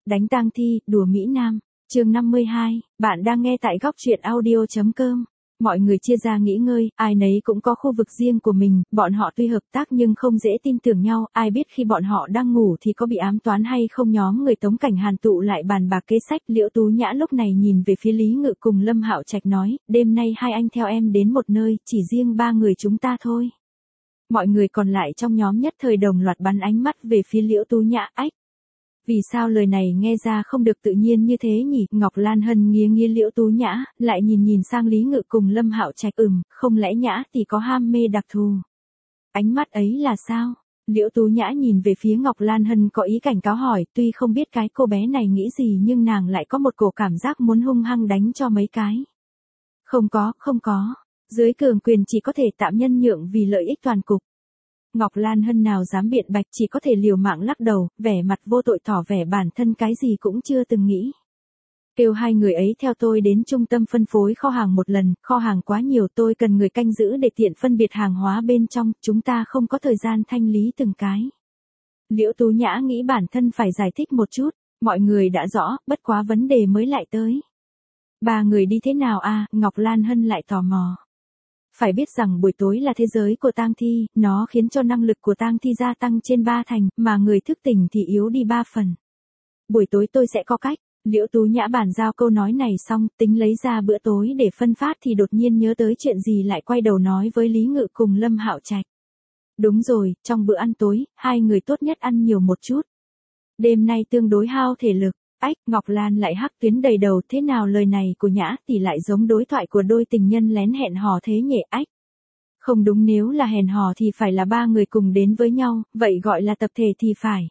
Đánh tang thi, đùa Mỹ Nam. Chương 52, bạn đang nghe tại góc truyện audio.com. Mọi người chia ra nghỉ ngơi, ai nấy cũng có khu vực riêng của mình, bọn họ tuy hợp tác nhưng không dễ tin tưởng nhau, ai biết khi bọn họ đang ngủ thì có bị ám toán hay không. Nhóm người Tống Cảnh Hàn tụ lại bàn bạc kế sách. Liễu Tú Nhã lúc này nhìn về phía Lý Ngự cùng Lâm Hạo Trạch nói, đêm nay hai anh theo em đến một nơi, chỉ riêng ba người chúng ta thôi. Mọi người còn lại trong nhóm nhất thời đồng loạt bắn ánh mắt về phía Liễu Tú Nhã. Ách! Vì sao lời này nghe ra không được tự nhiên như thế nhỉ? Ngọc Lan Hân nghiêng nghiêng Liễu Tú Nhã, lại nhìn sang Lý Ngự cùng Lâm Hạo Trạch. Không lẽ Nhã thì có ham mê đặc thù? Ánh mắt ấy là sao? Liễu Tú Nhã nhìn về phía Ngọc Lan Hân có ý cảnh cáo hỏi, tuy không biết cái cô bé này nghĩ gì nhưng nàng lại có một cổ cảm giác muốn hung hăng đánh cho mấy cái. Không có. Dưới cường quyền chỉ có thể tạm nhân nhượng vì lợi ích toàn cục. Ngọc Lan Hân nào dám biện bạch, chỉ có thể liều mạng lắc đầu, vẻ mặt vô tội tỏ vẻ bản thân cái gì cũng chưa từng nghĩ. Kêu hai người ấy theo tôi đến trung tâm phân phối kho hàng một lần, kho hàng quá nhiều, tôi cần người canh giữ để tiện phân biệt hàng hóa bên trong, chúng ta không có thời gian thanh lý từng cái. Liễu Tú Nhã nghĩ bản thân phải giải thích một chút, mọi người đã rõ, bất quá vấn đề mới lại tới. Ba người đi thế nào à? Ngọc Lan Hân lại tò mò. Phải biết rằng buổi tối là thế giới của tang thi, nó khiến cho năng lực của tang thi gia tăng trên 3 thành, mà người thức tỉnh thì yếu đi 3 phần. Buổi tối tôi sẽ có cách. Liễu Tú Nhã bàn giao câu nói này xong, tính lấy ra bữa tối để phân phát thì đột nhiên nhớ tới chuyện gì lại quay đầu nói với Lý Ngự cùng Lâm Hạo Trạch. Đúng rồi, trong bữa ăn tối, hai người tốt nhất ăn nhiều một chút. Đêm nay tương đối hao thể lực. Ách, Ngọc Lan lại hắc tuyến đầy đầu, thế nào lời này của Nhã thì lại giống đối thoại của đôi tình nhân lén hẹn hò thế nhỉ? Ách. Không đúng, nếu là hẹn hò thì phải là ba người cùng đến với nhau, vậy gọi là tập thể thì phải.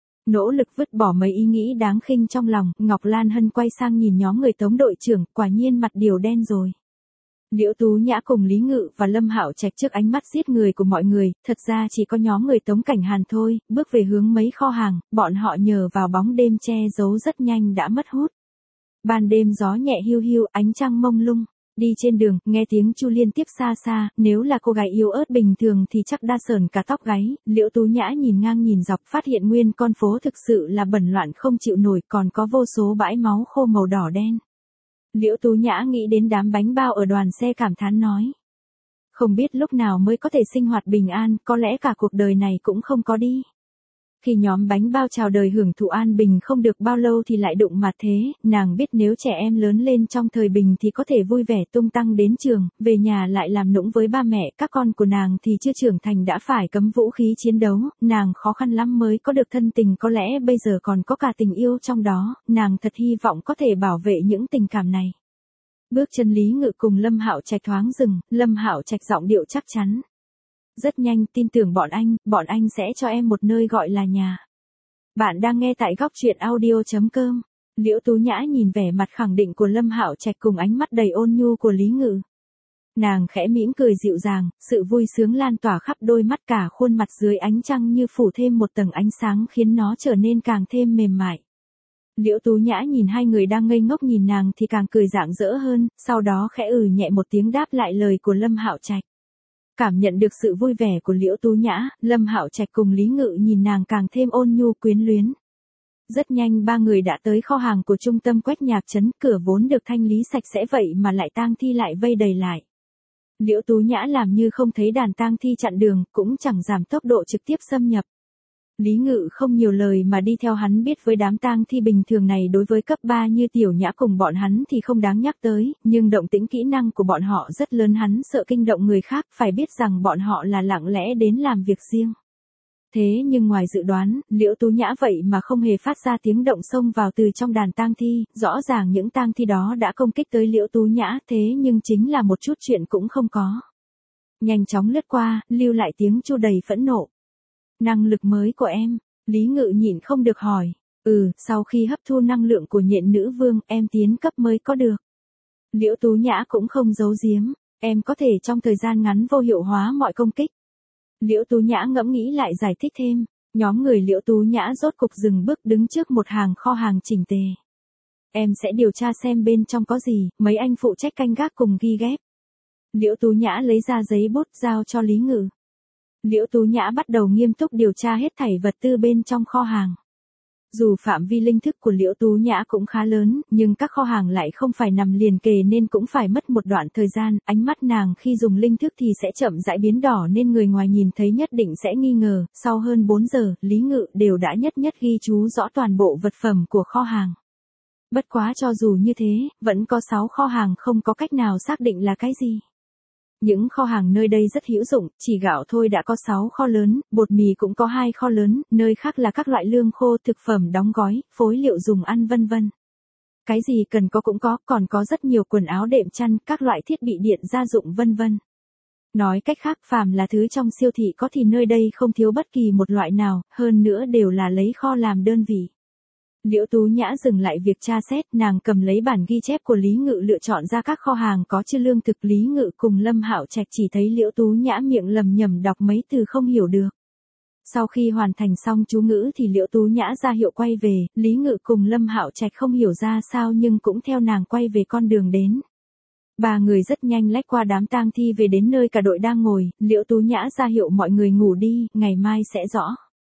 Nỗ lực vứt bỏ mấy ý nghĩ đáng khinh trong lòng, Ngọc Lan Hân quay sang nhìn nhóm người Tống đội trưởng, quả nhiên mặt điều đen rồi. Liễu Tú Nhã cùng Lý Ngự và Lâm Hạo Trạch trước ánh mắt giết người của mọi người, thật ra chỉ có nhóm người Tống Cảnh Hàn thôi, bước về hướng mấy kho hàng, bọn họ nhờ vào bóng đêm che giấu rất nhanh đã mất hút. Ban đêm gió nhẹ hiu hiu, ánh trăng mông lung, đi trên đường, nghe tiếng chu liên tiếp xa xa, nếu là cô gái yếu ớt bình thường thì chắc đã sờn cả tóc gáy. Liễu Tú Nhã nhìn ngang nhìn dọc phát hiện nguyên con phố thực sự là bẩn loạn không chịu nổi, còn có vô số bãi máu khô màu đỏ đen. Liễu Tú Nhã nghĩ đến đám bánh bao ở đoàn xe cảm thán nói. Không biết lúc nào mới có thể sinh hoạt bình an, có lẽ cả cuộc đời này cũng không có đi. Khi nhóm bánh bao chào đời hưởng thụ an bình không được bao lâu thì lại đụng mặt thế, nàng biết nếu trẻ em lớn lên trong thời bình thì có thể vui vẻ tung tăng đến trường, về nhà lại làm nũng với ba mẹ, các con của nàng thì chưa trưởng thành đã phải cấm vũ khí chiến đấu, nàng khó khăn lắm mới có được thân tình, có lẽ bây giờ còn có cả tình yêu trong đó, nàng thật hy vọng có thể bảo vệ những tình cảm này. Bước chân Lý Ngự cùng Lâm Hạo Trạch thoáng dừng, Lâm Hạo Trạch giọng điệu chắc chắn. Rất nhanh, tin tưởng bọn anh sẽ cho em một nơi gọi là nhà. Bạn đang nghe tại góc truyện audio.com. Liễu Tú Nhã nhìn vẻ mặt khẳng định của Lâm Hạo Trạch cùng ánh mắt đầy ôn nhu của Lý Ngự. Nàng khẽ mỉm cười dịu dàng, sự vui sướng lan tỏa khắp đôi mắt, cả khuôn mặt dưới ánh trăng như phủ thêm một tầng ánh sáng khiến nó trở nên càng thêm mềm mại. Liễu Tú Nhã nhìn hai người đang ngây ngốc nhìn nàng thì càng cười rạng rỡ hơn, sau đó khẽ nhẹ một tiếng đáp lại lời của Lâm Hạo Trạch. Cảm nhận được sự vui vẻ của Liễu Tú Nhã, Lâm Hạo Trạch cùng Lý Ngự nhìn nàng càng thêm ôn nhu quyến luyến. Rất nhanh ba người đã tới kho hàng của trung tâm Quách Nhạc Trấn, cửa vốn được thanh lý sạch sẽ vậy mà lại tang thi lại vây đầy lại. Liễu Tú Nhã làm như không thấy đàn tang thi chặn đường, cũng chẳng giảm tốc độ trực tiếp xâm nhập. Lý Ngự không nhiều lời mà đi theo hắn, biết với đám tang thi bình thường này đối với cấp 3 như Tiểu Nhã cùng bọn hắn thì không đáng nhắc tới, nhưng động tĩnh kỹ năng của bọn họ rất lớn, hắn sợ kinh động người khác, phải biết rằng bọn họ là lặng lẽ đến làm việc riêng. Thế nhưng ngoài dự đoán, Liễu Tú Nhã vậy mà không hề phát ra tiếng động xông vào từ trong đàn tang thi, rõ ràng những tang thi đó đã công kích tới Liễu Tú Nhã, thế nhưng chính là một chút chuyện cũng không có. Nhanh chóng lướt qua, lưu lại tiếng chu đầy phẫn nộ. Năng lực mới của em, Lý Ngự nhịn không được hỏi. Sau khi hấp thu năng lượng của nhện nữ vương, em tiến cấp mới có được. Liễu Tú Nhã cũng không giấu giếm, em có thể trong thời gian ngắn vô hiệu hóa mọi công kích. Liễu Tú Nhã ngẫm nghĩ lại giải thích thêm, nhóm người Liễu Tú Nhã rốt cục dừng bước đứng trước một hàng kho hàng chỉnh tề. Em sẽ điều tra xem bên trong có gì, mấy anh phụ trách canh gác cùng ghi ghép. Liễu Tú Nhã lấy ra giấy bút giao cho Lý Ngự. Liễu Tú Nhã bắt đầu nghiêm túc điều tra hết thảy vật tư bên trong kho hàng. Dù phạm vi linh thức của Liễu Tú Nhã cũng khá lớn, nhưng các kho hàng lại không phải nằm liền kề nên cũng phải mất một đoạn thời gian, ánh mắt nàng khi dùng linh thức thì sẽ chậm rãi biến đỏ nên người ngoài nhìn thấy nhất định sẽ nghi ngờ, sau hơn 4 giờ, Lý Ngự đều đã nhất nhất ghi chú rõ toàn bộ vật phẩm của kho hàng. Bất quá cho dù như thế, vẫn có 6 kho hàng không có cách nào xác định là cái gì. Những kho hàng nơi đây rất hữu dụng, chỉ gạo thôi đã có 6 kho lớn, bột mì cũng có 2 kho lớn, nơi khác là các loại lương khô, thực phẩm đóng gói, phối liệu dùng ăn vân vân. Cái gì cần có cũng có, còn có rất nhiều quần áo đệm chăn, các loại thiết bị điện gia dụng vân vân. Nói cách khác, phàm là thứ trong siêu thị có thì nơi đây không thiếu bất kỳ một loại nào, hơn nữa đều là lấy kho làm đơn vị. Liễu Tú Nhã dừng lại việc tra xét, nàng cầm lấy bản ghi chép của Lý Ngự lựa chọn ra các kho hàng có chứa lương thực. Lý Ngự cùng Lâm Hạo Trạch chỉ thấy Liễu Tú Nhã miệng lầm nhầm đọc mấy từ không hiểu được. Sau khi hoàn thành xong chú ngữ thì Liễu Tú Nhã ra hiệu quay về, Lý Ngự cùng Lâm Hạo Trạch không hiểu ra sao nhưng cũng theo nàng quay về con đường đến. Ba người rất nhanh lách qua đám tang thi về đến nơi cả đội đang ngồi, Liễu Tú Nhã ra hiệu mọi người ngủ đi, ngày mai sẽ rõ.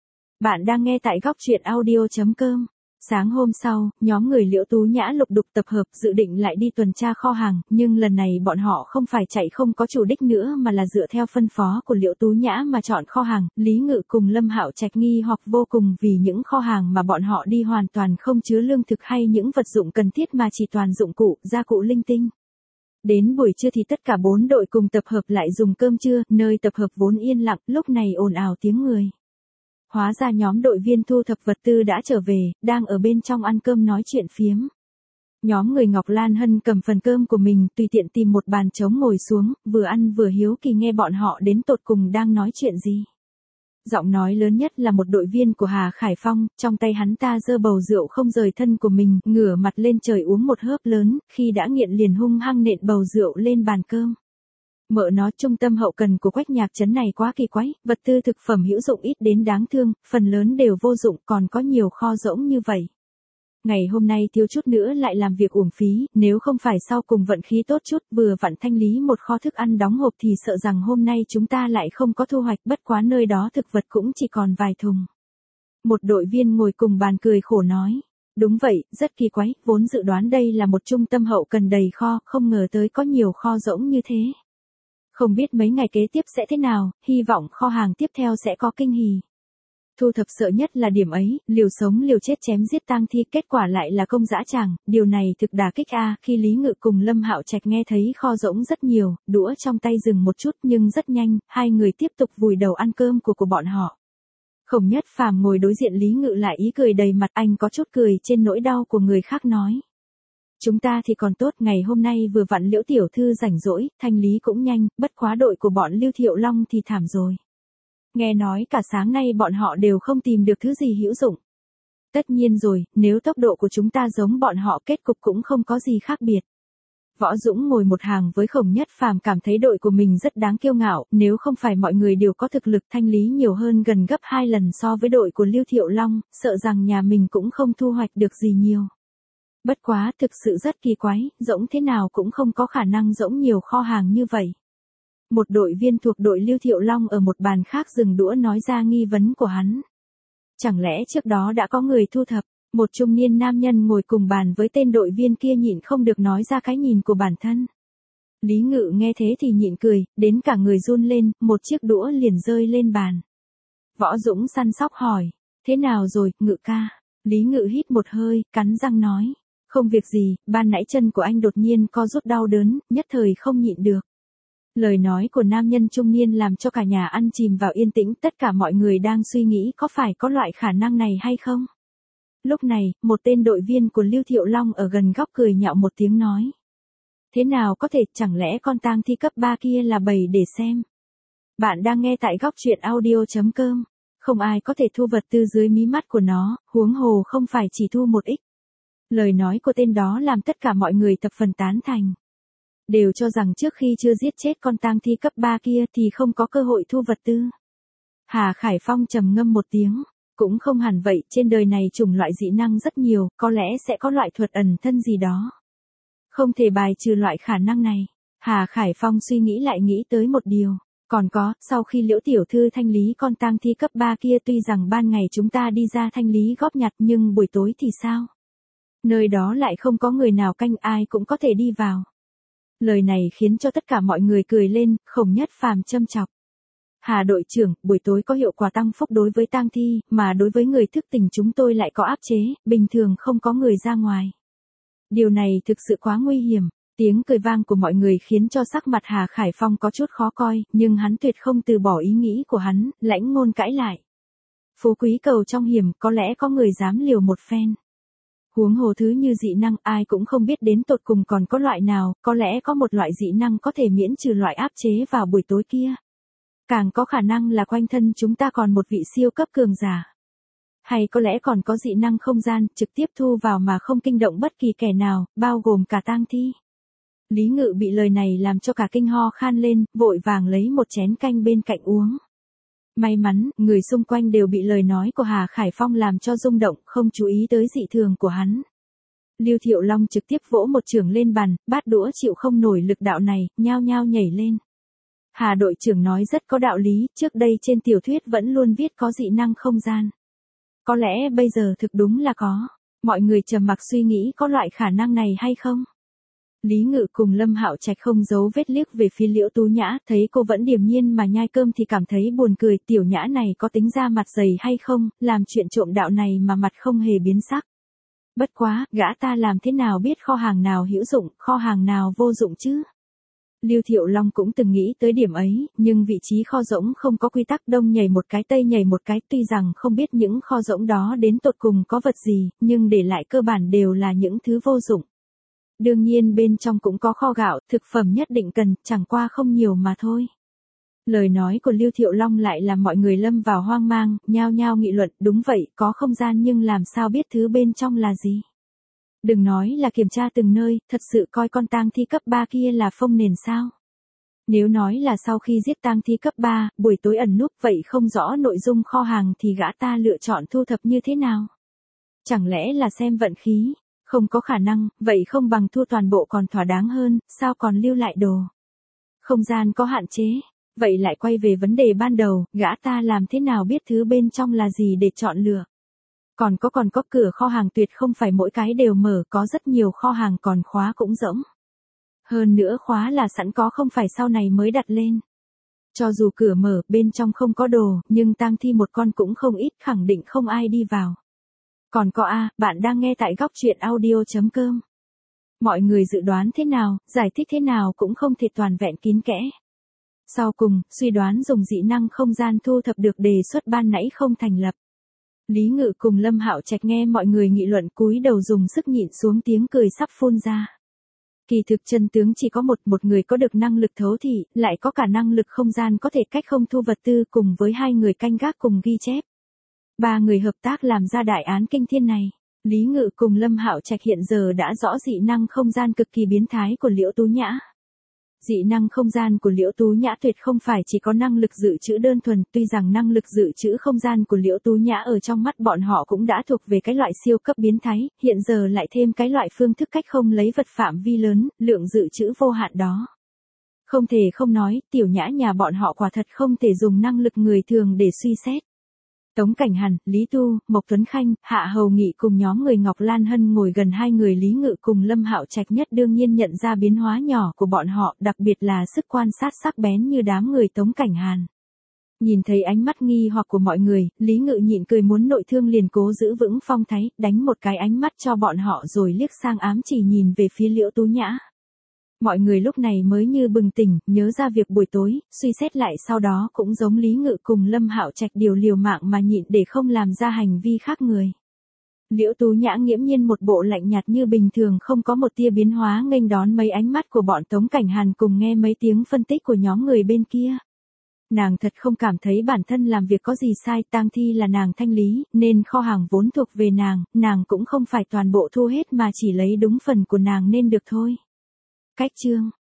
Bạn đang nghe tại góc truyện audio.com. Sáng hôm sau, nhóm người Liễu Tú Nhã lục đục tập hợp dự định lại đi tuần tra kho hàng, nhưng lần này bọn họ không phải chạy không có chủ đích nữa mà là dựa theo phân phó của Liễu Tú Nhã mà chọn kho hàng. Lý Ngự cùng Lâm Hạo Trạch nghi hoặc vô cùng vì những kho hàng mà bọn họ đi hoàn toàn không chứa lương thực hay những vật dụng cần thiết mà chỉ toàn dụng cụ, gia cụ linh tinh. Đến buổi trưa thì tất cả 4 đội cùng tập hợp lại dùng cơm trưa, nơi tập hợp vốn yên lặng, lúc này ồn ào tiếng người. Hóa ra nhóm đội viên thu thập vật tư đã trở về, đang ở bên trong ăn cơm nói chuyện phiếm. Nhóm người Ngọc Lan Hân cầm phần cơm của mình tùy tiện tìm một bàn trống ngồi xuống, vừa ăn vừa hiếu kỳ nghe bọn họ đến tột cùng đang nói chuyện gì. Giọng nói lớn nhất là một đội viên của Hà Khải Phong, trong tay hắn ta giơ bầu rượu không rời thân của mình, ngửa mặt lên trời uống một hớp lớn, khi đã nghiện liền hung hăng nện bầu rượu lên bàn cơm. Mợ nó, trung tâm hậu cần của Quách Nhạc trấn này quá kỳ quái, vật tư thực phẩm hữu dụng ít đến đáng thương, phần lớn đều vô dụng, còn có nhiều kho rỗng như vậy. Ngày hôm nay thiếu chút nữa lại làm việc uổng phí, nếu không phải sau cùng vận khí tốt chút vừa vặn thanh lý một kho thức ăn đóng hộp thì sợ rằng hôm nay chúng ta lại không có thu hoạch, bất quá nơi đó thực vật cũng chỉ còn vài thùng. Một đội viên ngồi cùng bàn cười khổ nói. Đúng vậy, rất kỳ quái, vốn dự đoán đây là một trung tâm hậu cần đầy kho, không ngờ tới có nhiều kho rỗng như thế. Không biết mấy ngày kế tiếp sẽ thế nào, hy vọng kho hàng tiếp theo sẽ có kinh hỉ. Thu thập sợ nhất là điểm ấy, liều sống liều chết chém giết tang thi, kết quả lại là công dã tràng, điều này thực đả kích a. Khi Lý Ngự cùng Lâm Hạo Trạch nghe thấy kho rỗng rất nhiều, đũa trong tay dừng một chút nhưng rất nhanh, hai người tiếp tục vùi đầu ăn cơm của bọn họ. Khổng Nhất Phàm ngồi đối diện Lý Ngự lại ý cười đầy mặt, anh có chút cười trên nỗi đau của người khác nói. Chúng ta thì còn tốt, ngày hôm nay vừa vặn Liễu tiểu thư rảnh rỗi, thanh lý cũng nhanh, bất quá đội của bọn Lưu Thiệu Long thì thảm rồi. Nghe nói cả sáng nay bọn họ đều không tìm được thứ gì hữu dụng. Tất nhiên rồi, nếu tốc độ của chúng ta giống bọn họ kết cục cũng không có gì khác biệt. Võ Dũng ngồi một hàng với Khổng Nhất Phàm cảm thấy đội của mình rất đáng kiêu ngạo, nếu không phải mọi người đều có thực lực thanh lý nhiều hơn gần gấp 2 lần so với đội của Lưu Thiệu Long, sợ rằng nhà mình cũng không thu hoạch được gì nhiều. Bất quá, thực sự rất kỳ quái, rỗng thế nào cũng không có khả năng rỗng nhiều kho hàng như vậy. Một đội viên thuộc đội Lưu Thiệu Long ở một bàn khác dừng đũa nói ra nghi vấn của hắn. Chẳng lẽ trước đó đã có người thu thập? Một trung niên nam nhân ngồi cùng bàn với tên đội viên kia nhịn không được nói ra cái nhìn của bản thân. Lý Ngự nghe thế thì nhịn cười, đến cả người run lên, một chiếc đũa liền rơi lên bàn. Võ Dũng săn sóc hỏi, thế nào rồi, Ngự ca? Lý Ngự hít một hơi, cắn răng nói, không việc gì, ban nãy chân của anh đột nhiên co rút đau đớn, nhất thời không nhịn được. Lời nói của nam nhân trung niên làm cho cả nhà ăn chìm vào yên tĩnh, tất cả mọi người đang suy nghĩ có phải có loại khả năng này hay không. Lúc này, một tên đội viên của Lưu Thiệu Long ở gần góc cười nhạo một tiếng nói. Thế nào có thể, chẳng lẽ con tang thi cấp 3 kia là bầy để xem. Bạn đang nghe tại góc truyện audio.com, không ai có thể thu vật tư dưới mí mắt của nó, huống hồ không phải chỉ thu một ít. Lời nói của tên đó làm tất cả mọi người thập phần tán thành. Đều cho rằng trước khi chưa giết chết con tang thi cấp 3 kia thì không có cơ hội thu vật tư. Hà Khải Phong trầm ngâm một tiếng, cũng không hẳn vậy, trên đời này chủng loại dị năng rất nhiều, có lẽ sẽ có loại thuật ẩn thân gì đó. Không thể bài trừ loại khả năng này. Hà Khải Phong suy nghĩ lại nghĩ tới một điều. Còn có, sau khi Liễu tiểu thư thanh lý con tang thi cấp 3 kia tuy rằng ban ngày chúng ta đi ra thanh lý góp nhặt nhưng buổi tối thì sao? Nơi đó lại không có người nào canh ai cũng có thể đi vào. Lời này khiến cho tất cả mọi người cười lên, Khổng Nhất Phàm châm chọc. Hà đội trưởng, buổi tối có hiệu quả tăng phúc đối với tang thi, mà đối với người thức tỉnh chúng tôi lại có áp chế, bình thường không có người ra ngoài. Điều này thực sự quá nguy hiểm. Tiếng cười vang của mọi người khiến cho sắc mặt Hà Khải Phong có chút khó coi, nhưng hắn tuyệt không từ bỏ ý nghĩ của hắn, lãnh ngôn cãi lại. Phú quý cầu trong hiểm, có lẽ có người dám liều một phen. Huống hồ thứ như dị năng ai cũng không biết đến tột cùng còn có loại nào, có lẽ có một loại dị năng có thể miễn trừ loại áp chế vào buổi tối kia. Càng có khả năng là quanh thân chúng ta còn một vị siêu cấp cường giả. Hay có lẽ còn có dị năng không gian, trực tiếp thu vào mà không kinh động bất kỳ kẻ nào, bao gồm cả tang thi. Lý Ngự bị lời này làm cho cả kinh ho khan lên, vội vàng lấy một chén canh bên cạnh uống. May mắn, người xung quanh đều bị lời nói của Hà Khải Phong làm cho rung động, không chú ý tới dị thường của hắn. Lưu Thiệu Long trực tiếp vỗ một chưởng lên bàn, bát đũa chịu không nổi lực đạo này, nhao nhao nhảy lên. Hà đội trưởng nói rất có đạo lý, trước đây trên tiểu thuyết vẫn luôn viết có dị năng không gian. Có lẽ bây giờ thực đúng là có. Mọi người trầm mặc suy nghĩ có loại khả năng này hay không? Lý Ngự cùng Lâm Hạo Trạch không giấu vết liếc về phía Liễu Tú Nhã, thấy cô vẫn điềm nhiên mà nhai cơm thì cảm thấy buồn cười, tiểu nhã này có tính ra mặt dày hay không, làm chuyện trộm đạo này mà mặt không hề biến sắc. Bất quá, gã ta làm thế nào biết kho hàng nào hữu dụng, kho hàng nào vô dụng chứ? Lưu Thiệu Long cũng từng nghĩ tới điểm ấy, nhưng vị trí kho rỗng không có quy tắc, đông nhảy một cái tây nhảy một cái, tuy rằng không biết những kho rỗng đó đến tột cùng có vật gì, nhưng để lại cơ bản đều là những thứ vô dụng. Đương nhiên bên trong cũng có kho gạo, thực phẩm nhất định cần, chẳng qua không nhiều mà thôi. Lời nói của Lưu Thiệu Long lại làm mọi người lâm vào hoang mang, nhao nhao nghị luận, đúng vậy, có không gian nhưng làm sao biết thứ bên trong là gì. Đừng nói là kiểm tra từng nơi, thật sự coi con tang thi cấp 3 kia là phông nền sao. Nếu nói là sau khi giết tang thi cấp 3, buổi tối ẩn núp vậy không rõ nội dung kho hàng thì gã ta lựa chọn thu thập như thế nào. Chẳng lẽ là xem vận khí, không có khả năng, vậy không bằng thu toàn bộ còn thỏa đáng hơn, sao còn lưu lại đồ. Không gian có hạn chế, vậy lại quay về vấn đề ban đầu, gã ta làm thế nào biết thứ bên trong là gì để chọn lựa. Còn có cửa kho hàng tuyệt không phải mỗi cái đều mở, có rất nhiều kho hàng còn khóa cũng rỗng. Hơn nữa khóa là sẵn có không phải sau này mới đặt lên. Cho dù cửa mở, bên trong không có đồ, nhưng tang thi một con cũng không ít, khẳng định không ai đi vào. Còn có bạn đang nghe tại góc truyện audio.com. Mọi người dự đoán thế nào, giải thích thế nào cũng không thể toàn vẹn kín kẽ. Sau cùng, suy đoán dùng dị năng không gian thu thập được đề xuất ban nãy không thành lập. Lý Ngự cùng Lâm Hạo Trạch nghe mọi người nghị luận cúi đầu dùng sức nhịn xuống tiếng cười sắp phun ra. Kỳ thực chân tướng chỉ có một người có được năng lực thấu thị, lại có cả năng lực không gian có thể cách không thu vật tư cùng với 2 người canh gác cùng ghi chép. 3 người hợp tác làm ra đại án kinh thiên này. Lý Ngự cùng Lâm Hạo Trạch hiện giờ đã rõ dị năng không gian cực kỳ biến thái của Liễu Tú Nhã. Dị năng không gian của Liễu Tú Nhã tuyệt không phải chỉ có năng lực dự trữ đơn thuần, tuy rằng năng lực dự trữ không gian của Liễu Tú Nhã ở trong mắt bọn họ cũng đã thuộc về cái loại siêu cấp biến thái, hiện giờ lại thêm cái loại phương thức cách không lấy vật phạm vi lớn, lượng dự trữ vô hạn đó. Không thể không nói, tiểu nhã nhà bọn họ quả thật không thể dùng năng lực người thường để suy xét. Tống Cảnh Hàn, Lý Tu, Mộc Tuấn Khanh, Hạ Hầu Nghị cùng nhóm người Ngọc Lan Hân ngồi gần 2 người Lý Ngự cùng Lâm Hạo Trạch nhất đương nhiên nhận ra biến hóa nhỏ của bọn họ, đặc biệt là sức quan sát sắc bén như đám người Tống Cảnh Hàn. Nhìn thấy ánh mắt nghi hoặc của mọi người, Lý Ngự nhịn cười muốn nội thương liền cố giữ vững phong thái, đánh một cái ánh mắt cho bọn họ rồi liếc sang ám chỉ nhìn về phía Liễu Tú Nhã. Mọi người lúc này mới như bừng tỉnh, nhớ ra việc buổi tối, suy xét lại sau đó cũng giống Lý Ngự cùng Lâm Hạo Trạch điều liều mạng mà nhịn để không làm ra hành vi khác người. Liễu Tú Nhã nghiễm nhiên một bộ lạnh nhạt như bình thường không có một tia biến hóa nghênh đón mấy ánh mắt của bọn Tống Cảnh Hàn cùng nghe mấy tiếng phân tích của nhóm người bên kia. Nàng thật không cảm thấy bản thân làm việc có gì sai, tang thi là nàng thanh lý, nên kho hàng vốn thuộc về nàng cũng không phải toàn bộ thu hết mà chỉ lấy đúng phần của nàng nên được thôi. Cách chương